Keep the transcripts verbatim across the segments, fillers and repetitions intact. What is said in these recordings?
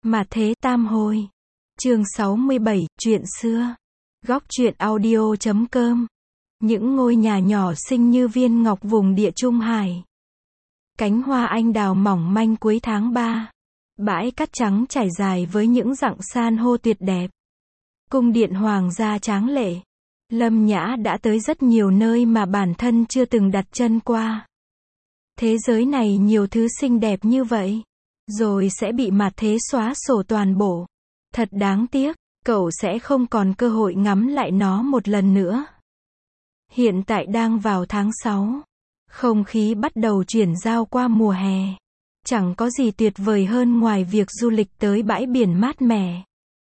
Mà thế tam hồi. Chương sáu mươi bảy, chuyện xưa. Góc truyện audio chấm com. Những ngôi nhà nhỏ xinh như viên ngọc vùng địa Trung Hải. Cánh hoa anh đào mỏng manh cuối tháng ba. Bãi cát trắng trải dài với những dặng san hô tuyệt đẹp. Cung điện hoàng gia tráng lệ. Lâm Nhã đã tới rất nhiều nơi mà bản thân chưa từng đặt chân qua. Thế giới này nhiều thứ xinh đẹp như vậy, rồi sẽ bị mặt thế xóa sổ toàn bộ. Thật đáng tiếc, cậu sẽ không còn cơ hội ngắm lại nó một lần nữa. Hiện tại đang vào tháng sáu. Không khí bắt đầu chuyển giao qua mùa hè. Chẳng có gì tuyệt vời hơn ngoài việc du lịch tới bãi biển mát mẻ.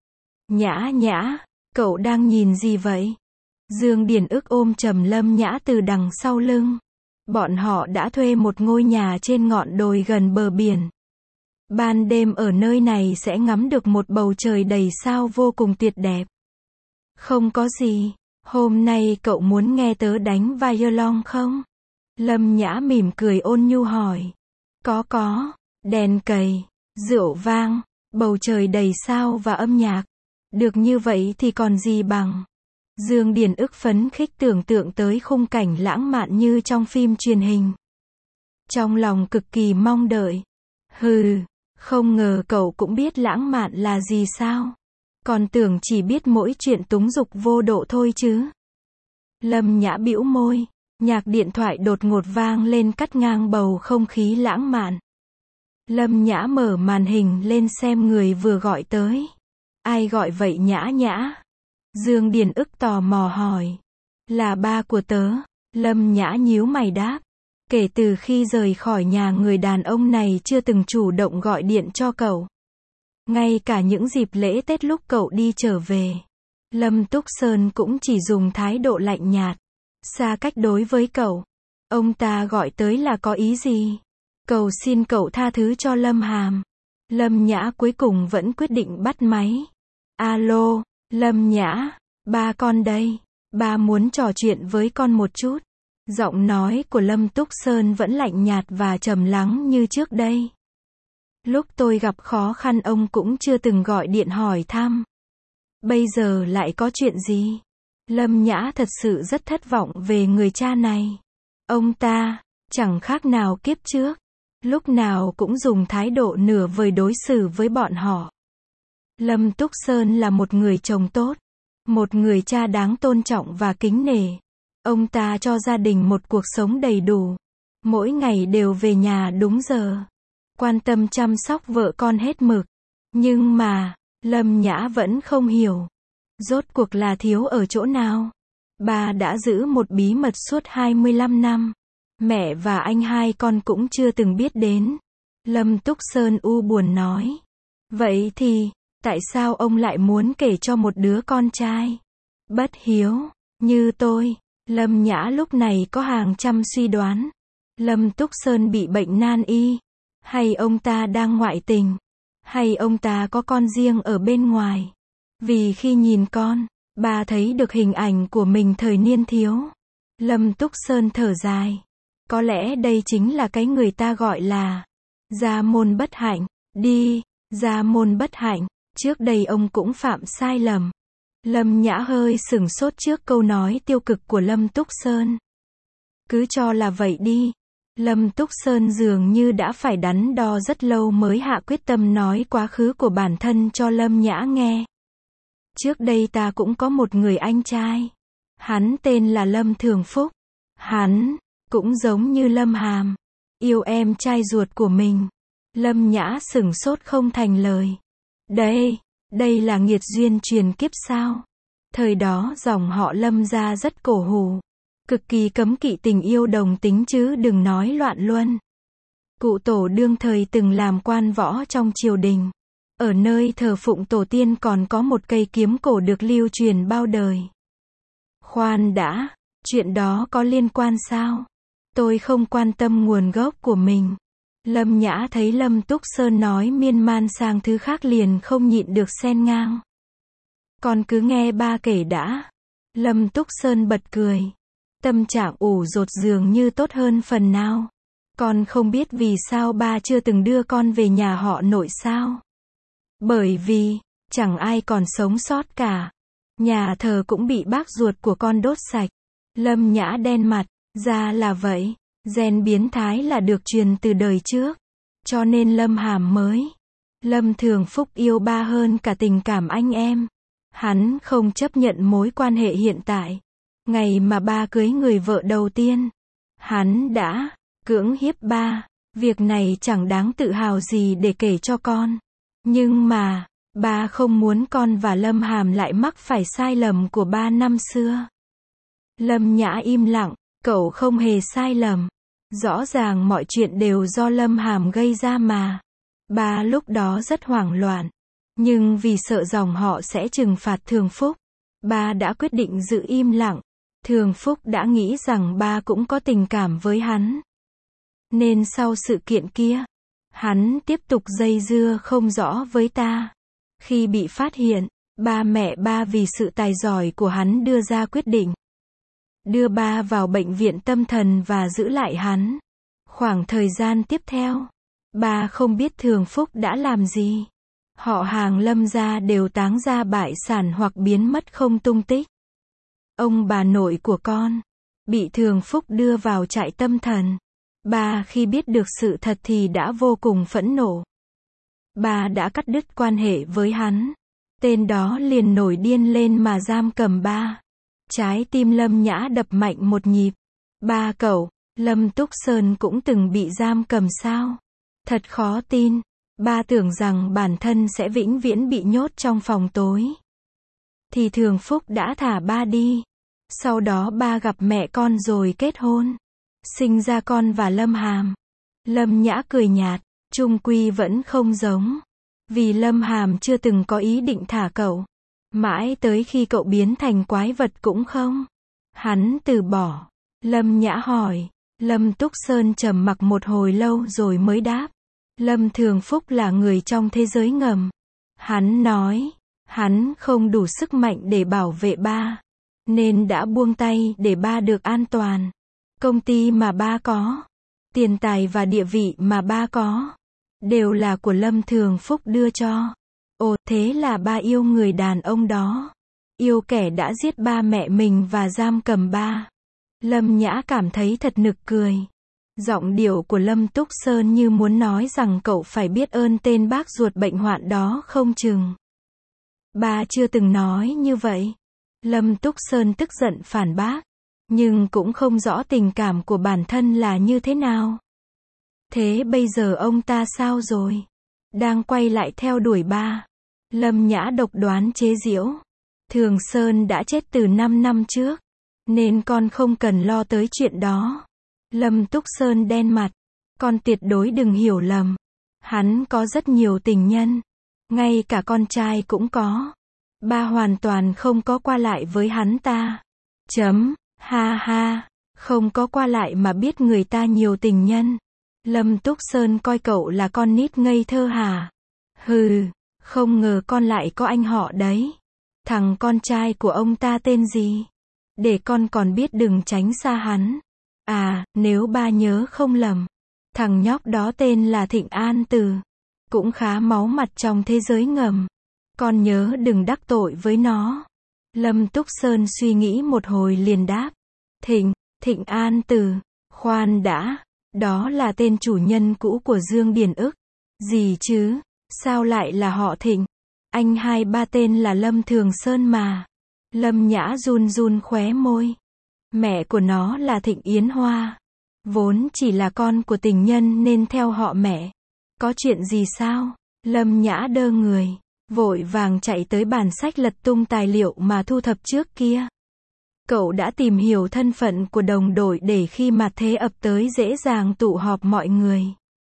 Nhã Nhã, cậu đang nhìn gì vậy? Dương Điển Ức ôm chầm Lâm Nhã từ đằng sau lưng. Bọn họ đã thuê một ngôi nhà trên ngọn đồi gần bờ biển. Ban đêm ở nơi này sẽ ngắm được một bầu trời đầy sao vô cùng tuyệt đẹp. Không có gì, hôm nay cậu muốn nghe tớ đánh violon không? Lâm Nhã mỉm cười ôn nhu hỏi. Có có, đèn cầy, rượu vang, bầu trời đầy sao và âm nhạc. Được như vậy thì còn gì bằng. Dương Điển Ức phấn khích tưởng tượng tới khung cảnh lãng mạn như trong phim truyền hình. Trong lòng cực kỳ mong đợi. Hừ, không ngờ cậu cũng biết lãng mạn là gì sao? Còn tưởng chỉ biết mỗi chuyện túng dục vô độ thôi chứ. Lâm Nhã bĩu môi, nhạc điện thoại đột ngột vang lên cắt ngang bầu không khí lãng mạn. Lâm Nhã mở màn hình lên xem người vừa gọi tới. Ai gọi vậy Nhã Nhã? Dương Điển Ức tò mò hỏi. Là ba của tớ. Lâm Nhã nhíu mày đáp. Kể từ khi rời khỏi nhà người đàn ông này chưa từng chủ động gọi điện cho cậu. Ngay cả những dịp lễ Tết lúc cậu đi trở về, Lâm Túc Sơn cũng chỉ dùng thái độ lạnh nhạt, xa cách đối với cậu. Ông ta gọi tới là có ý gì? Cầu xin cậu tha thứ cho Lâm Hàm. Lâm Nhã cuối cùng vẫn quyết định bắt máy. Alo, Lâm Nhã, ba con đây. Ba muốn trò chuyện với con một chút. Giọng nói của Lâm Túc Sơn vẫn lạnh nhạt và trầm lắng như trước đây. Lúc tôi gặp khó khăn ông cũng chưa từng gọi điện hỏi thăm. Bây giờ lại có chuyện gì? Lâm Nhã thật sự rất thất vọng về người cha này. Ông ta, chẳng khác nào kiếp trước. Lúc nào cũng dùng thái độ nửa vời đối xử với bọn họ. Lâm Túc Sơn là một người chồng tốt. Một người cha đáng tôn trọng và kính nể. Ông ta cho gia đình một cuộc sống đầy đủ. Mỗi ngày đều về nhà đúng giờ. Quan tâm chăm sóc vợ con hết mực. Nhưng mà, Lâm Nhã vẫn không hiểu. Rốt cuộc là thiếu ở chỗ nào? Bà đã giữ một bí mật suốt hai mươi lăm năm. Mẹ và anh hai con cũng chưa từng biết đến. Lâm Túc Sơn u buồn nói. Vậy thì, tại sao ông lại muốn kể cho một đứa con trai bất hiếu như tôi? Lâm Nhã lúc này có hàng trăm suy đoán. Lâm Túc Sơn bị bệnh nan y? Hay ông ta đang ngoại tình? Hay ông ta có con riêng ở bên ngoài? Vì khi nhìn con, bà thấy được hình ảnh của mình thời niên thiếu. Lâm Túc Sơn thở dài. Có lẽ đây chính là cái người ta gọi là gia môn bất hạnh. Đi, gia môn bất hạnh. Trước đây ông cũng phạm sai lầm. Lâm Nhã hơi sửng sốt trước câu nói tiêu cực của Lâm Túc Sơn. Cứ cho là vậy đi. Lâm Túc Sơn dường như đã phải đắn đo rất lâu mới hạ quyết tâm nói quá khứ của bản thân cho Lâm Nhã nghe. Trước đây ta cũng có một người anh trai. Hắn tên là Lâm Thường Phúc. Hắn cũng giống như Lâm Hàm, yêu em trai ruột của mình. Lâm Nhã sửng sốt không thành lời. Đây, đây là nghiệt duyên truyền kiếp sao? Thời đó dòng họ Lâm gia rất cổ hủ, cực kỳ cấm kỵ tình yêu đồng tính chứ đừng nói loạn luân. Cụ tổ đương thời từng làm quan võ trong triều đình. Ở nơi thờ phụng tổ tiên còn có một cây kiếm cổ được lưu truyền bao đời. Khoan đã, chuyện đó có liên quan sao? Tôi không quan tâm nguồn gốc của mình. Lâm Nhã thấy Lâm Túc Sơn nói miên man sang thứ khác liền không nhịn được xen ngang. Con cứ nghe ba kể đã. Lâm Túc Sơn bật cười. Tâm trạng ủ rột dường như tốt hơn phần nào. Con không biết vì sao ba chưa từng đưa con về nhà họ nội sao? Bởi vì, chẳng ai còn sống sót cả. Nhà thờ cũng bị bác ruột của con đốt sạch. Lâm Nhã đen mặt, ra là vậy. Gen biến thái là được truyền từ đời trước. Cho nên Lâm Hàm mới. Lâm Thường Phúc yêu ba hơn cả tình cảm anh em. Hắn không chấp nhận mối quan hệ hiện tại. Ngày mà ba cưới người vợ đầu tiên, hắn đã cưỡng hiếp ba. Việc này chẳng đáng tự hào gì để kể cho con. Nhưng mà, ba không muốn con và Lâm Hàm lại mắc phải sai lầm của ba năm xưa. Lâm Nhã im lặng, cậu không hề sai lầm. Rõ ràng mọi chuyện đều do Lâm Hàm gây ra mà. Ba lúc đó rất hoảng loạn. Nhưng vì sợ dòng họ sẽ trừng phạt Thường Phúc, ba đã quyết định giữ im lặng. Thường Phúc đã nghĩ rằng ba cũng có tình cảm với hắn. Nên sau sự kiện kia, hắn tiếp tục dây dưa không rõ với ta. Khi bị phát hiện, ba mẹ ba vì sự tài giỏi của hắn đưa ra quyết định đưa ba vào bệnh viện tâm thần và giữ lại hắn. Khoảng thời gian tiếp theo, ba không biết Thường Phúc đã làm gì. Họ hàng Lâm gia đều táng ra bại sản hoặc biến mất không tung tích. Ông bà nội của con bị Thường Phúc đưa vào trại tâm thần. Ba khi biết được sự thật thì đã vô cùng phẫn nộ. Ba đã cắt đứt quan hệ với hắn. Tên đó liền nổi điên lên mà giam cầm ba. Trái tim Lâm Nhã đập mạnh một nhịp. Ba cậu, Lâm Túc Sơn cũng từng bị giam cầm sao? Thật khó tin. Ba tưởng rằng bản thân sẽ vĩnh viễn bị nhốt trong phòng tối. Thì Thường Phúc đã thả ba đi. Sau đó ba gặp mẹ con rồi kết hôn. Sinh ra con và Lâm Hàm. Lâm Nhã cười nhạt, chung quy vẫn không giống. Vì Lâm Hàm chưa từng có ý định thả cậu. Mãi tới khi cậu biến thành quái vật cũng không. Hắn từ bỏ. Lâm Nhã hỏi. Lâm Túc Sơn trầm mặc một hồi lâu rồi mới đáp. Lâm Thường Phúc là người trong thế giới ngầm. Hắn nói, hắn không đủ sức mạnh để bảo vệ ba. Nên đã buông tay để ba được an toàn. Công ty mà ba có, tiền tài và địa vị mà ba có, đều là của Lâm Thường Phúc đưa cho. Ồ, thế là ba yêu người đàn ông đó. Yêu kẻ đã giết ba mẹ mình và giam cầm ba. Lâm Nhã cảm thấy thật nực cười. Giọng điệu của Lâm Túc Sơn như muốn nói rằng cậu phải biết ơn tên bác ruột bệnh hoạn đó không chừng. Ba chưa từng nói như vậy. Lâm Túc Sơn tức giận phản bác. Nhưng cũng không rõ tình cảm của bản thân là như thế nào. Thế bây giờ ông ta sao rồi? Đang quay lại theo đuổi ba. Lâm Nhã độc đoán chế giễu. Thường Sơn đã chết từ năm năm trước. Nên con không cần lo tới chuyện đó. Lâm Túc Sơn đen mặt. Con tuyệt đối đừng hiểu lầm. Hắn có rất nhiều tình nhân. Ngay cả con trai cũng có. Ba hoàn toàn không có qua lại với hắn ta. Chấm. Ha ha. Không có qua lại mà biết người ta nhiều tình nhân. Lâm Túc Sơn coi cậu là con nít ngây thơ hả? Hừ. Không ngờ con lại có anh họ đấy. Thằng con trai của ông ta tên gì? Để con còn biết đừng tránh xa hắn. À, nếu ba nhớ không lầm, thằng nhóc đó tên là Thịnh An Từ. Cũng khá máu mặt trong thế giới ngầm. Con nhớ đừng đắc tội với nó. Lâm Túc Sơn suy nghĩ một hồi liền đáp. Thịnh, Thịnh An Từ. Khoan đã. Đó là tên chủ nhân cũ của Dương Điền Ức. Gì chứ? Sao lại là họ Thịnh? Anh hai ba tên là Lâm Thường Sơn mà. Lâm Nhã run run khóe môi. Mẹ của nó là Thịnh Yến Hoa. Vốn chỉ là con của tình nhân nên theo họ mẹ. Có chuyện gì sao? Lâm Nhã đơ người. Vội vàng chạy tới bàn sách lật tung tài liệu mà thu thập trước kia. Cậu đã tìm hiểu thân phận của đồng đội để khi mà thế ập tới dễ dàng tụ họp mọi người.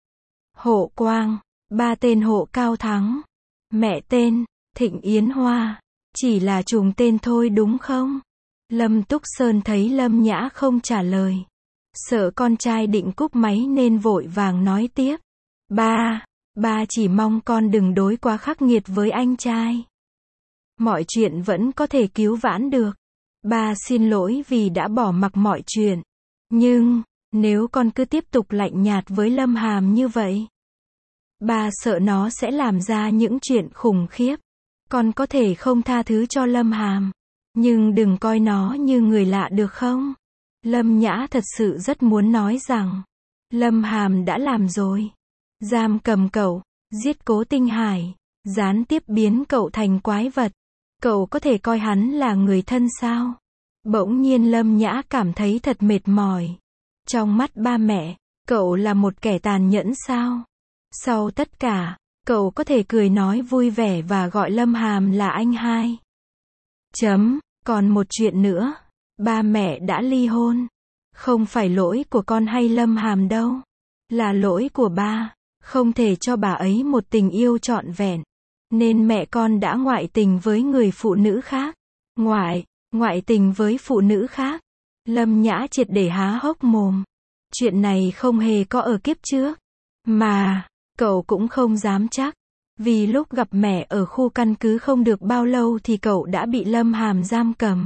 Hộ Quang. Ba tên Hộ Cao Thắng. Mẹ tên Thịnh Yến Hoa. Chỉ là trùng tên thôi đúng không? Lâm Túc Sơn thấy Lâm Nhã không trả lời. Sợ con trai định cúp máy nên vội vàng nói tiếp. Ba, ba chỉ mong con đừng đối quá khắc nghiệt với anh trai. Mọi chuyện vẫn có thể cứu vãn được. Ba xin lỗi vì đã bỏ mặc mọi chuyện. Nhưng, nếu con cứ tiếp tục lạnh nhạt với Lâm Hàm như vậy, Ba sợ nó sẽ làm ra những chuyện khủng khiếp. Con có thể không tha thứ cho Lâm Hàm, nhưng đừng coi nó như người lạ được không? Lâm Nhã thật sự rất muốn nói rằng, Lâm Hàm đã làm rồi. Giam cầm cậu, giết Cố Tinh Hải, gián tiếp biến cậu thành quái vật. Cậu có thể coi hắn là người thân sao? Bỗng nhiên Lâm Nhã cảm thấy thật mệt mỏi. Trong mắt ba mẹ, cậu là một kẻ tàn nhẫn sao? Sau tất cả, cậu có thể cười nói vui vẻ và gọi Lâm Hàm là anh hai. Chấm, còn một chuyện nữa. Ba mẹ đã ly hôn. Không phải lỗi của con hay Lâm Hàm đâu. Là lỗi của ba. Không thể cho bà ấy một tình yêu trọn vẹn. Nên mẹ con đã ngoại tình với người phụ nữ khác. Ngoại, ngoại tình với phụ nữ khác. Lâm Nhã triệt để há hốc mồm. Chuyện này không hề có ở kiếp trước. Mà, cậu cũng không dám chắc. Vì lúc gặp mẹ ở khu căn cứ không được bao lâu thì cậu đã bị Lâm Hàm giam cầm.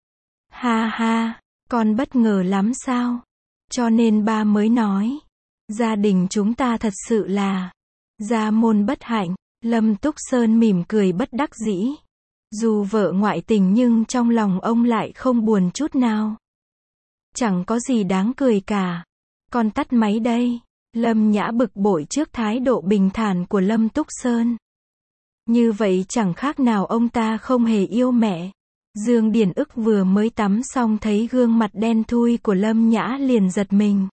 Ha ha, con bất ngờ lắm sao? Cho nên ba mới nói. Gia đình chúng ta thật sự là gia môn bất hạnh. Lâm Túc Sơn mỉm cười bất đắc dĩ. Dù vợ ngoại tình nhưng trong lòng ông lại không buồn chút nào. Chẳng có gì đáng cười cả. Con tắt máy đây. Lâm Nhã bực bội trước thái độ bình thản của Lâm Túc Sơn. Như vậy chẳng khác nào ông ta không hề yêu mẹ. Dương Điển Ức vừa mới tắm xong thấy gương mặt đen thui của Lâm Nhã liền giật mình.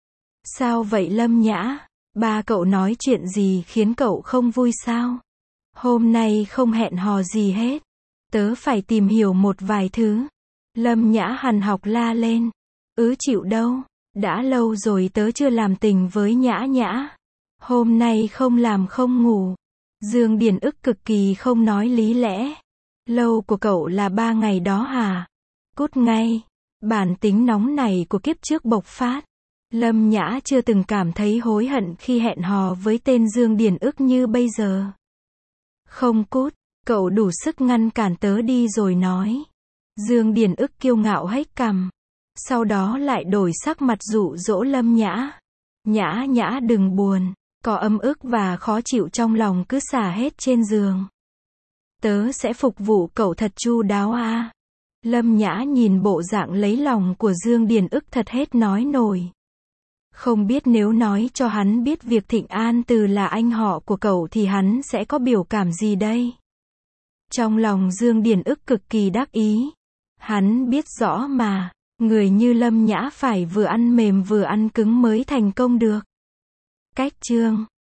Sao vậy Lâm Nhã? Ba cậu nói chuyện gì khiến cậu không vui sao? Hôm nay không hẹn hò gì hết. Tớ phải tìm hiểu một vài thứ. Lâm Nhã hằn học la lên. Ứ chịu đâu. Đã lâu rồi tớ chưa làm tình với Nhã Nhã. Hôm nay không làm không ngủ. Dương Điển Ức cực kỳ không nói lý lẽ. Lâu của cậu là ba ngày đó hả? Cút ngay. Bản tính nóng này của kiếp trước bộc phát. Lâm Nhã chưa từng cảm thấy hối hận khi hẹn hò với tên Dương Điển Ức như bây giờ. Không cút, cậu đủ sức ngăn cản tớ đi rồi nói. Dương Điển Ức kiêu ngạo hếch cằm. Sau đó lại đổi sắc mặt dụ dỗ Lâm Nhã. Nhã Nhã đừng buồn, có âm ức và khó chịu trong lòng cứ xả hết trên giường. Tớ sẽ phục vụ cậu thật chu đáo à. Lâm Nhã nhìn bộ dạng lấy lòng của Dương Điển Ức thật hết nói nổi. Không biết nếu nói cho hắn biết việc Thịnh An Từ là anh họ của cậu thì hắn sẽ có biểu cảm gì đây? Trong lòng Dương Điển Ức cực kỳ đắc ý. Hắn biết rõ mà, người như Lâm Nhã phải vừa ăn mềm vừa ăn cứng mới thành công được. Cách chương